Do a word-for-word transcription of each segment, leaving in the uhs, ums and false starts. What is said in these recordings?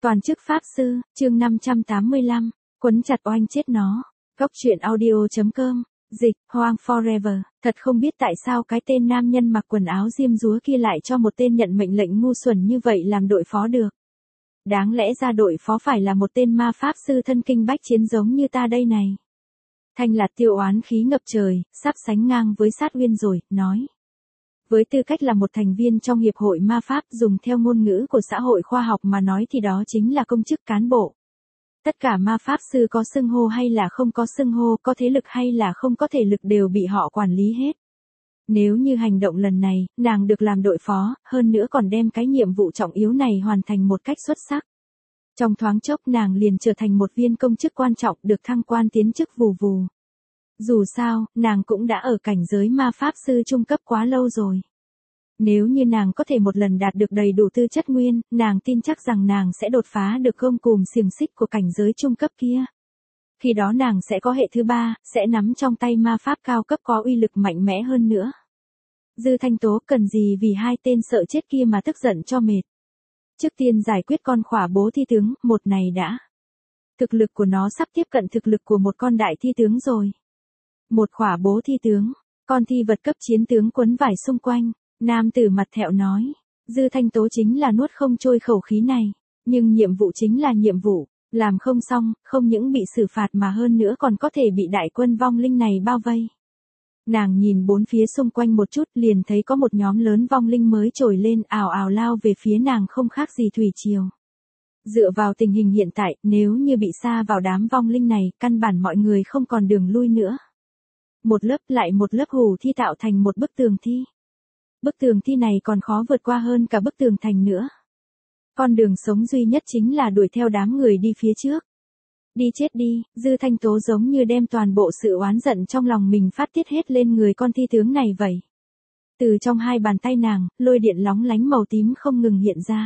Toàn chức Pháp Sư, chương năm trăm tám mươi lăm, quấn chặt oanh chết nó. Góc truyện audio.com, dịch, Hoang Forever. Thật không biết tại sao cái tên nam nhân mặc quần áo diêm dúa kia lại cho một tên nhận mệnh lệnh ngu xuẩn như vậy làm đội phó được. Đáng lẽ ra đội phó phải là một tên ma pháp sư thân kinh bách chiến giống như ta đây này. Thanh Lạt tiêu oán khí ngập trời, sắp sánh ngang với Sát Uyên rồi, nói. Với tư cách là một thành viên trong Hiệp hội Ma Pháp, dùng theo ngôn ngữ của xã hội khoa học mà nói thì đó chính là công chức cán bộ. Tất cả ma pháp sư có xưng hô hay là không có xưng hô, có thế lực hay là không có thể lực đều bị họ quản lý hết. Nếu như hành động lần này, nàng được làm đội phó, hơn nữa còn đem cái nhiệm vụ trọng yếu này hoàn thành một cách xuất sắc. Trong thoáng chốc nàng liền trở thành một viên công chức quan trọng, được thăng quan tiến chức vù vù. Dù sao, nàng cũng đã ở cảnh giới ma pháp sư trung cấp quá lâu rồi. Nếu như nàng có thể một lần đạt được đầy đủ tư chất nguyên, nàng tin chắc rằng nàng sẽ đột phá được gông cùm xiềng xích của cảnh giới trung cấp kia. Khi đó nàng sẽ có hệ thứ ba, sẽ nắm trong tay ma pháp cao cấp có uy lực mạnh mẽ hơn nữa. Dư Thanh Tố cần gì vì hai tên sợ chết kia mà tức giận cho mệt. Trước tiên giải quyết con khỏa bố thi tướng, một này đã. Thực lực của nó sắp tiếp cận thực lực của một con đại thi tướng rồi. Một khỏa bố thi tướng, con thi vật cấp chiến tướng quấn vải xung quanh, nam tử mặt thẹo nói. Dư Thanh Tố chính là nuốt không trôi khẩu khí này, nhưng nhiệm vụ chính là nhiệm vụ, làm không xong, không những bị xử phạt mà hơn nữa còn có thể bị đại quân vong linh này bao vây. Nàng nhìn bốn phía xung quanh một chút liền thấy có một nhóm lớn vong linh mới trồi lên ào ào lao về phía nàng không khác gì thủy triều. Dựa vào tình hình hiện tại, nếu như bị sa vào đám vong linh này, căn bản mọi người không còn đường lui nữa. Một lớp lại một lớp hủ thi tạo thành một bức tường thi. Bức tường thi này còn khó vượt qua hơn cả bức tường thành nữa. Con đường sống duy nhất chính là đuổi theo đám người đi phía trước. Đi chết đi, Dư Thanh Tố giống như đem toàn bộ sự oán giận trong lòng mình phát tiết hết lên người con thi tướng này vậy. Từ trong hai bàn tay nàng, lôi điện lóng lánh màu tím không ngừng hiện ra.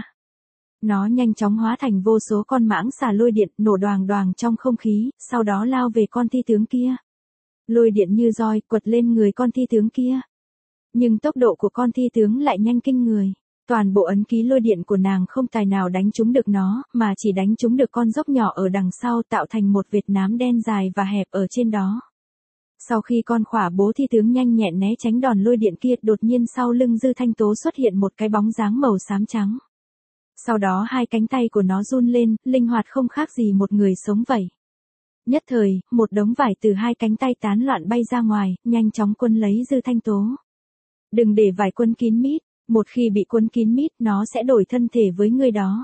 Nó nhanh chóng hóa thành vô số con mãng xà lôi điện nổ đoàng đoàng trong không khí, sau đó lao về con thi tướng kia. Lôi điện như roi quật lên người con thi tướng kia. Nhưng tốc độ của con thi tướng lại nhanh kinh người. Toàn bộ ấn ký lôi điện của nàng không tài nào đánh trúng được nó, mà chỉ đánh trúng được con dốc nhỏ ở đằng sau tạo thành một vệt nám đen dài và hẹp ở trên đó. Sau khi con khỏa bố thi tướng nhanh nhẹn né tránh đòn lôi điện kia, đột nhiên sau lưng Dư Thanh Tố xuất hiện một cái bóng dáng màu xám trắng. Sau đó hai cánh tay của nó run lên, linh hoạt không khác gì một người sống vậy. Nhất thời, một đống vải từ hai cánh tay tán loạn bay ra ngoài, nhanh chóng quấn lấy Dư Thanh Tố. Đừng để vải quấn kín mít, một khi bị quấn kín mít nó sẽ đổi thân thể với người đó.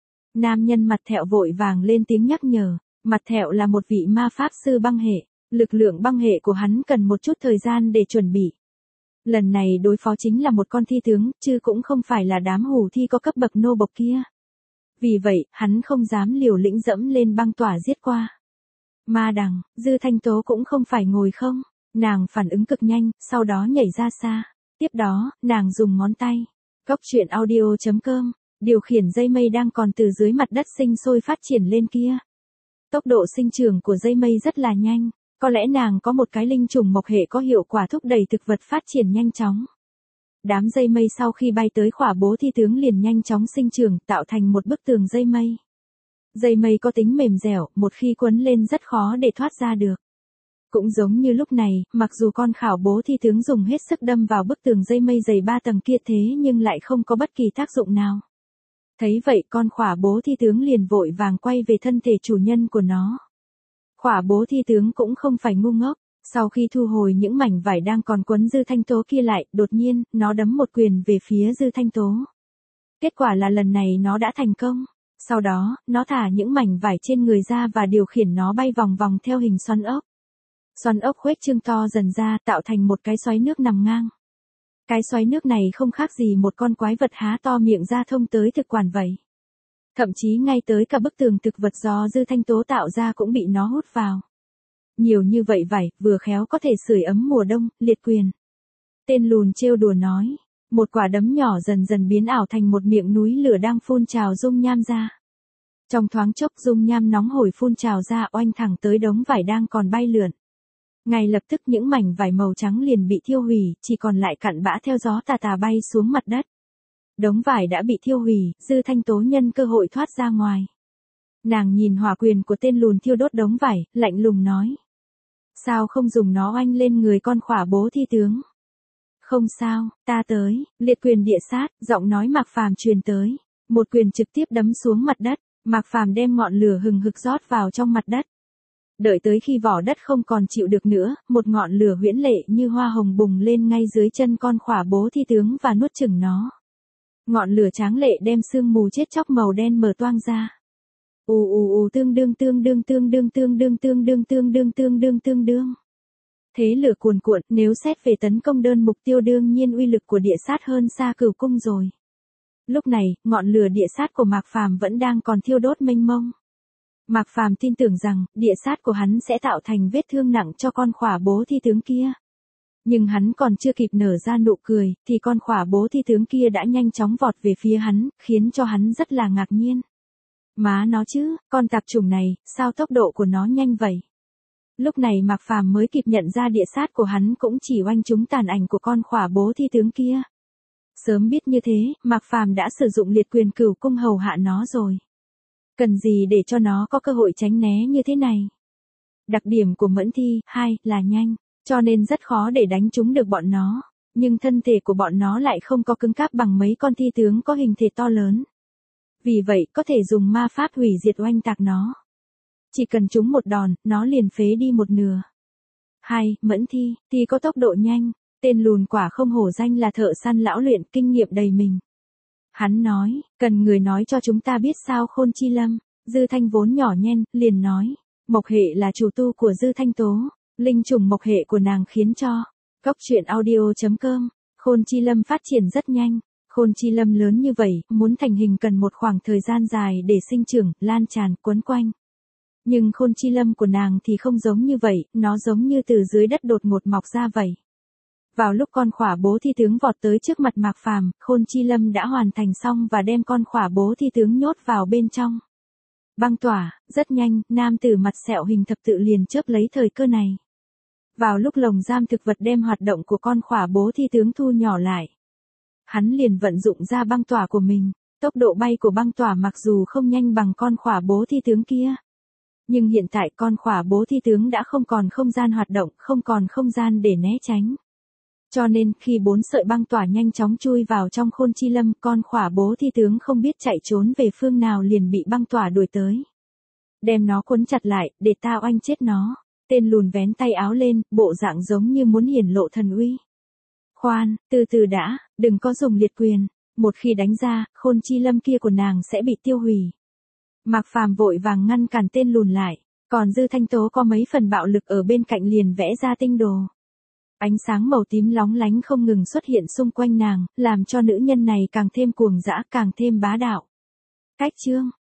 Nam nhân mặt thẹo vội vàng lên tiếng nhắc nhở, mặt thẹo là một vị ma pháp sư băng hệ, lực lượng băng hệ của hắn cần một chút thời gian để chuẩn bị. Lần này đối phó chính là một con thi tướng, chứ cũng không phải là đám hủ thi có cấp bậc nô bộc kia. Vì vậy, hắn không dám liều lĩnh dẫm lên băng tỏa giết qua. Ma đằng, Dư Thanh Tố cũng không phải ngồi không, nàng phản ứng cực nhanh, sau đó nhảy ra xa. Tiếp đó, nàng dùng ngón tay, góc truyện audio.com, điều khiển dây mây đang còn từ dưới mặt đất sinh sôi phát triển lên kia. Tốc độ sinh trưởng của dây mây rất là nhanh, có lẽ nàng có một cái linh trùng mộc hệ có hiệu quả thúc đẩy thực vật phát triển nhanh chóng. Đám dây mây sau khi bay tới khỏa bố thi tướng liền nhanh chóng sinh trưởng tạo thành một bức tường dây mây. Dây mây có tính mềm dẻo, một khi quấn lên rất khó để thoát ra được. Cũng giống như lúc này, mặc dù con khảo bố thi tướng dùng hết sức đâm vào bức tường dây mây dày ba tầng kia thế nhưng lại không có bất kỳ tác dụng nào. Thấy vậy con khỏa bố thi tướng liền vội vàng quay về thân thể chủ nhân của nó. Khỏa bố thi tướng cũng không phải ngu ngốc, sau khi thu hồi những mảnh vải đang còn quấn Dư Thanh Tố kia lại, đột nhiên, nó đấm một quyền về phía Dư Thanh Tố. Kết quả là lần này nó đã thành công. Sau đó, nó thả những mảnh vải trên người ra và điều khiển nó bay vòng vòng theo hình xoắn ốc. Xoắn ốc khuếch trương to dần ra tạo thành một cái xoáy nước nằm ngang. Cái xoáy nước này không khác gì một con quái vật há to miệng ra thông tới thực quản vậy. Thậm chí ngay tới cả bức tường thực vật do Dư Thanh Tố tạo ra cũng bị nó hút vào. Nhiều như vậy vải, vừa khéo có thể sưởi ấm mùa đông, liệt quyền. Tên lùn trêu đùa nói, một quả đấm nhỏ dần dần biến ảo thành một miệng núi lửa đang phun trào dung nham ra. Trong thoáng chốc dung nham nóng hổi phun trào ra oanh thẳng tới đống vải đang còn bay lượn. Ngay lập tức những mảnh vải màu trắng liền bị thiêu hủy, chỉ còn lại cặn bã theo gió tà tà bay xuống mặt đất. Đống vải đã bị thiêu hủy, Dư Thanh Tố nhân cơ hội thoát ra ngoài. Nàng nhìn hỏa quyền của tên lùn thiêu đốt đống vải, lạnh lùng nói. Sao không dùng nó oanh lên người con khỏa bố thi tướng? Không sao, ta tới, liệt quyền địa sát, giọng nói Mạc Phàm truyền tới. Một quyền trực tiếp đấm xuống mặt đất, Mạc Phàm đem ngọn lửa hừng hực rót vào trong mặt đất. Đợi tới khi vỏ đất không còn chịu được nữa, một ngọn lửa huyễn lệ như hoa hồng bùng lên ngay dưới chân con khỏa bố thi tướng và nuốt chửng nó. Ngọn lửa tráng lệ đem sương mù chết chóc màu đen mở toang ra. Ù ù ù tương đương tương đương tương đương tương đương tương đương tương đương tương đương tương đương. Thế lửa cuồn cuộn, nếu xét về tấn công đơn mục tiêu đương nhiên uy lực của địa sát hơn xa Cửu Cung rồi. Lúc này, ngọn lửa địa sát của Mạc Phàm vẫn đang còn thiêu đốt mênh mông. Mạc Phàm tin tưởng rằng, địa sát của hắn sẽ tạo thành vết thương nặng cho con khỏa bố thi tướng kia. Nhưng hắn còn chưa kịp nở ra nụ cười, thì con khỏa bố thi tướng kia đã nhanh chóng vọt về phía hắn, khiến cho hắn rất là ngạc nhiên. Má nó chứ, con tạp chủng này, sao tốc độ của nó nhanh vậy? Lúc này Mạc Phàm mới kịp nhận ra địa sát của hắn cũng chỉ oanh trúng tàn ảnh của con khỏa bố thi tướng kia. Sớm biết như thế, Mạc Phàm đã sử dụng liệt quyền Cửu Cung hầu hạ nó rồi. Cần gì để cho nó có cơ hội tránh né như thế này? Đặc điểm của Mẫn Thi, hai, là nhanh, cho nên rất khó để đánh trúng được bọn nó. Nhưng thân thể của bọn nó lại không có cứng cáp bằng mấy con thi tướng có hình thể to lớn. Vì vậy, có thể dùng ma pháp hủy diệt oanh tạc nó. Chỉ cần trúng một đòn, nó liền phế đi một nửa. Hai, Mẫn Thi, thì có tốc độ nhanh. Tên lùn quả không hổ danh là thợ săn lão luyện, kinh nghiệm đầy mình. Hắn nói, cần người nói cho chúng ta biết sao Khôn Chi Lâm. Dư Thanh vốn nhỏ nhen, liền nói. Mộc hệ là chủ tu của Dư Thanh Tố. Linh trùng mộc hệ của nàng khiến cho. Góc truyện audio chấm com. Khôn Chi Lâm phát triển rất nhanh. Khôn Chi Lâm lớn như vậy, muốn thành hình cần một khoảng thời gian dài để sinh trưởng, lan tràn, quấn quanh. Nhưng Khôn Chi Lâm của nàng thì không giống như vậy, nó giống như từ dưới đất đột ngột mọc ra vậy. Vào lúc con khỏa bố thi tướng vọt tới trước mặt Mạc Phàm, Khôn Chi Lâm đã hoàn thành xong và đem con khỏa bố thi tướng nhốt vào bên trong. Băng tỏa, rất nhanh, nam tử mặt sẹo hình thập tự liền chớp lấy thời cơ này. Vào lúc lồng giam thực vật đem hoạt động của con khỏa bố thi tướng thu nhỏ lại. Hắn liền vận dụng ra băng tỏa của mình, tốc độ bay của băng tỏa mặc dù không nhanh bằng con khỏa bố thi tướng kia. Nhưng hiện tại con khỏa bố thi tướng đã không còn không gian hoạt động, không còn không gian để né tránh. Cho nên, khi bốn sợi băng tỏa nhanh chóng chui vào trong Khôn Chi Lâm, con khỏa bố thi tướng không biết chạy trốn về phương nào liền bị băng tỏa đuổi tới. Đem nó cuốn chặt lại, để ta oanh chết nó. Tên lùn vén tay áo lên, bộ dạng giống như muốn hiển lộ thần uy. Khoan, từ từ đã, đừng có dùng liệt quyền. Một khi đánh ra, Khôn Chi Lâm kia của nàng sẽ bị tiêu hủy. Mạc Phàm vội vàng ngăn cản tên lùn lại. Còn Dư Thanh Tố có mấy phần bạo lực ở bên cạnh liền vẽ ra tinh đồ. Ánh sáng màu tím lóng lánh không ngừng xuất hiện xung quanh nàng, làm cho nữ nhân này càng thêm cuồng dã, càng thêm bá đạo. Cách chương